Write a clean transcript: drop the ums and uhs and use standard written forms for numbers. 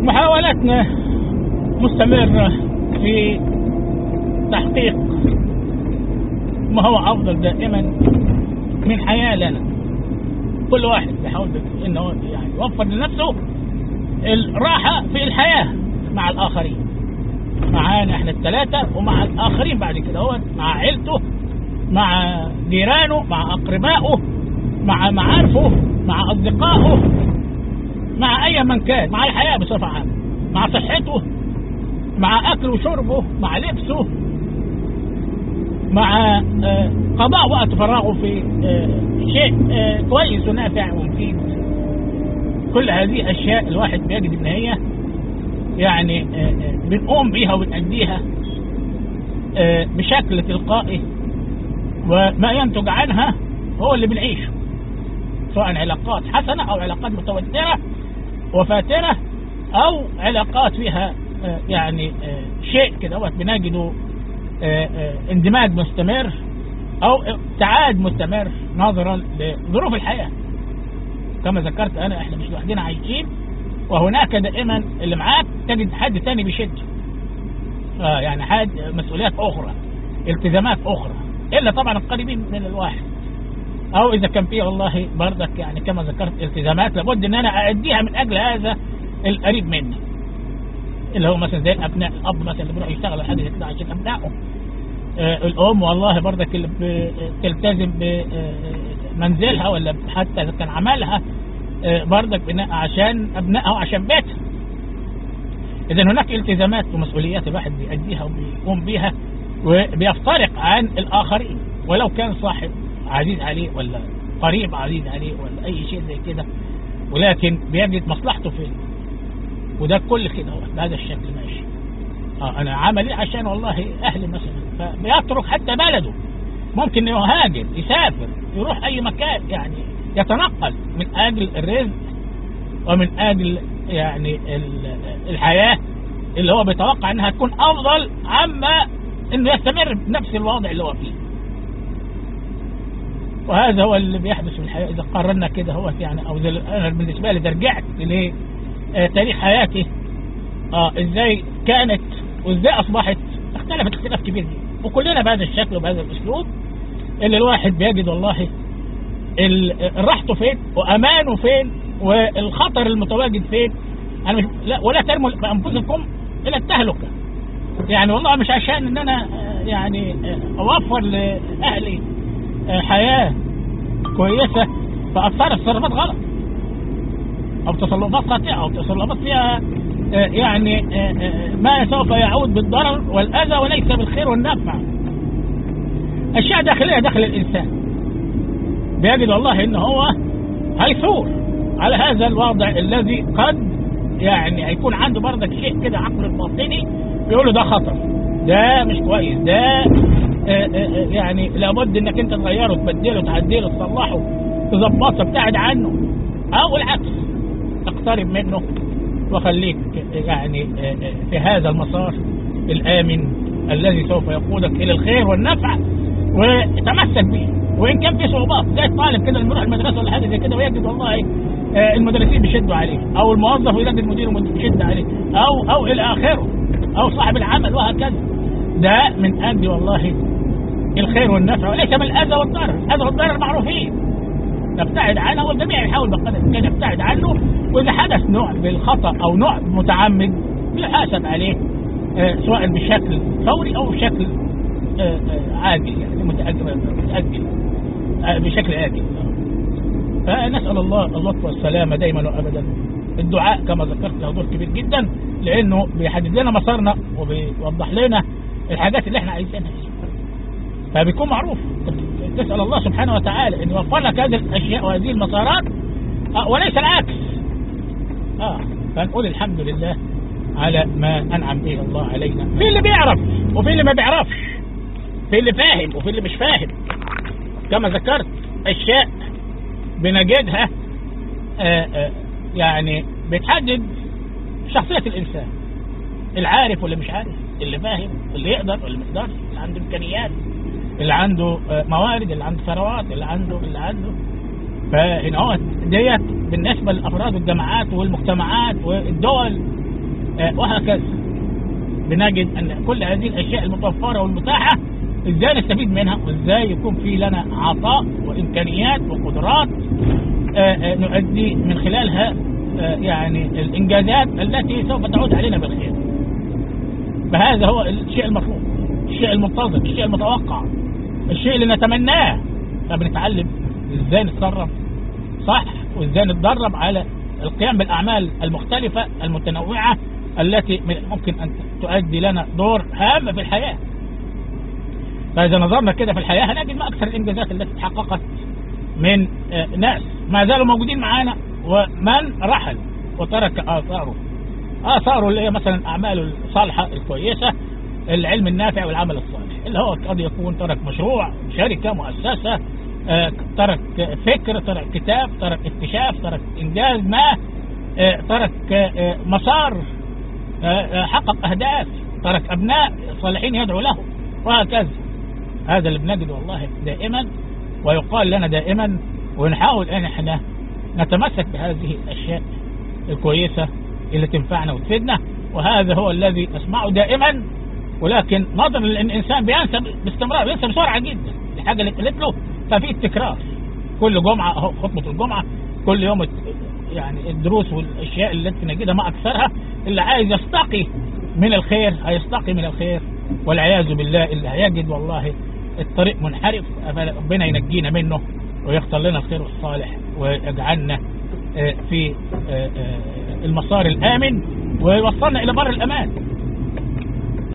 محاولاتنا مستمرة في تحقيق ما هو أفضل دائما من حياة لنا. كل واحد بيحاول إنه يعني يوفر لنفسه الراحة في الحياة مع الآخرين، معانا احنا الثلاثة ومع الآخرين بعد كده، هو مع عيلته، مع جيرانه، مع أقربائه، مع معارفه، مع أصدقائه، مع أي من كان، مع الحياة بصفة عامة، مع صحته، مع أكله وشربه، مع لبسه، مع قضاء وقت فراغه في شيء كويس ونافع ومفيد. كل هذه أشياء الواحد بيجد إن هي يعني بنقوم بيها وبنأديها بشكل تلقائي، وما ينتج عنها هو اللي بنعيشه، سواء علاقات حسنة أو علاقات متوترة وفاترة، أو علاقات فيها يعني شيء كده بنجده اندماج مستمر أو ابتعاد مستمر نظرا لظروف الحياة. كما ذكرت أنا، احنا مش لوحدنا عايشين، وهناك دائما اللي معاك تجد حد تاني بيشده، يعني حد مسؤوليات أخرى، التزامات أخرى، إلا طبعا القريبين من الواحد، أو إذا كان فيه والله بردك يعني كما ذكرت التزامات لابد إن أنا أأديها من أجل هذا القريب مني، اللي هو مثلا زي الأبناء، الأب مثلا اللي بيروح يشتغل حاجة كده عشان أبنائه، الأم والله بردك اللي بتلتزم بمنزلها ولا حتى إذا كان عملها بردك بناء عشان أبنائها وعشان بيتها. إذا هناك التزامات ومسؤوليات الواحد بيأديها وبيقوم بيها وبيفترق عن الآخرين، ولو كان صاحب عزيز عليه ولا قريب عزيز عليه ولا أي شيء زي كده، ولكن بيجد مصلحته فين، وده كل كده بهذا الشكل ماشي. أنا عملي عشان والله أهلي مثلا، فبيترك حتى بلده، ممكن يهاجر، يسافر، يروح أي مكان، يعني يتنقل من أجل الرزق ومن أجل يعني الحياة اللي هو بيتوقع أنها تكون أفضل عما أنه يستمر بنفس الوضع اللي هو فيه. وهذا هو اللي بيحدث في الحياة إذا قارنا كده. هو يعني أو أنا بالنسبة لي رجعت لتاريخ حياتي، إزاي كانت وإزاي أصبحت، اختلفت اختلاف كبير جدا، وكلنا بهذا الشكل وبهذا الأسلوب اللي الواحد بيجد والله راحته فين وأمانه فين والخطر المتواجد فين. أنا مش ولا ترموا بأنفسكم إلى التهلكة، يعني والله مش عشان إن أنا يعني أوفر لأهلي حياة كويسة فأتصرف تصرفات غلط أو تصرفات خاطئة أو تصرفات فيها يعني ما سوف يعود بالضرر والأذى وليس بالخير والنفع. أشياء داخلية داخل الإنسان بيجد والله إنه هو هيثور على هذا الوضع الذي قد يعني هيكون عنده برضك شيء كده عقل الباطني بيقوله ده خطر، ده مش كويس، ده يعني لابد انك انت تغيره، تبدله، تعدله، تصلحه، تظبطه، تبتعد عنه، او العكس تقترب منه وخليك يعني في هذا المسار الآمن الذي سوف يقودك إلى الخير والنفع، وتمسك به وإن كان في صعوبات. زي الطالب كده اللي بيروح المدرسة ولا حاجة زي كده ويجد والله المدرسين بيشدوا عليه، أو الموظف ويجد المدير بيشد عليه، أو إلى آخره، أو صاحب العمل وهكذا. ده من أجل والله الخير والنفع وليس من الأذى والضرر. الأذى والضرر معروفين، نبتعد عنه والجميع يحاول بقدر الإمكان يبتعد عنه، وإذا حدث نوع بالخطأ أو نوع متعمد يحاسب عليه سواء بشكل فوري أو بشكل عاجل، يعني متأجل بشكل آجل. فنسأل الله اللطف والسلامة دائما وأبدا. الدعاء كما ذكرت له دور كبير جدا، لأنه بيحدد لنا مسارنا وبيوضح لنا الحاجات اللي احنا عايزينها، فبيكون معروف. تسأل الله سبحانه وتعالى أن يوفر لك هذه الأشياء وهذه المسارات وليس العكس. فنقول الحمد لله على ما أنعم به الله علينا، في اللي بيعرف وفي اللي ما بيعرفش، في اللي فاهم وفي اللي مش فاهم. كما ذكرت أشياء بنجدها يعني بتحدد شخصية الإنسان، العارف واللي مش عارف، اللي فاهم واللي يقدر واللي ما يقدرش، اللي عنده إمكانيات، اللي عنده موارد، اللي عنده ثروات، اللي عنده. فهنا هو ديت بالنسبة للأفراد والجماعات والمجتمعات والدول وهكذا. بنجد أن كل هذه الأشياء المتوفرة والمتاحة إزاي نستفيد منها، وإزاي يكون في لنا عطاء وإمكانيات وقدرات نؤدي من خلالها يعني الإنجازات التي سوف تعود علينا بالخير. فهذا هو الشيء المطلوب، الشيء المنتظر، الشيء المتوقع، الشيء اللي نتمناه. فبنتعلم إزاي نتصرف صح، وإزاي نتدرب على القيام بالأعمال المختلفة المتنوعة التي ممكن أن تؤدي لنا دور هام في الحياة. فإذا نظرنا كده في الحياة هنجد ما أكثر الإنجازات التي تحققت من ناس ما زالوا موجودين معانا، ومن رحل وترك آثاره اللي هي مثلا أعماله الصالحة الكويسة، العلم النافع والعمل الصالح، اللي هو قد يكون ترك مشروع، شركة، مؤسسة، ترك فكر، ترك كتاب، ترك اكتشاف، ترك إنجاز ما، ترك مسار، حقق أهداف، ترك أبناء صالحين يدعو له، وهكذا. هذا اللي بنجد والله دائما، ويقال لنا دائما، ونحاول أن احنا نتمسك بهذه الأشياء الكويسة اللي تنفعنا وتفيدنا. وهذا هو الذي أسمعه دائما، ولكن نظرا لأن الإنسان بينسى باستمرار، بينسى بسرعة جدا الحاجة اللي قلت له، ففي التكرار كل جمعة أهو خطبة الجمعة، كل يوم يعني الدروس والأشياء التي نجدها ما أكثرها. اللي عايز يستقي من الخير هيستقي من الخير، والعياذ بالله اللي هيجد والله الطريق منحرف، ربنا ينجينا منه ويختار لنا الخير والصالح، ويجعلنا في المسار الآمن، ويوصلنا إلى بر الأمان.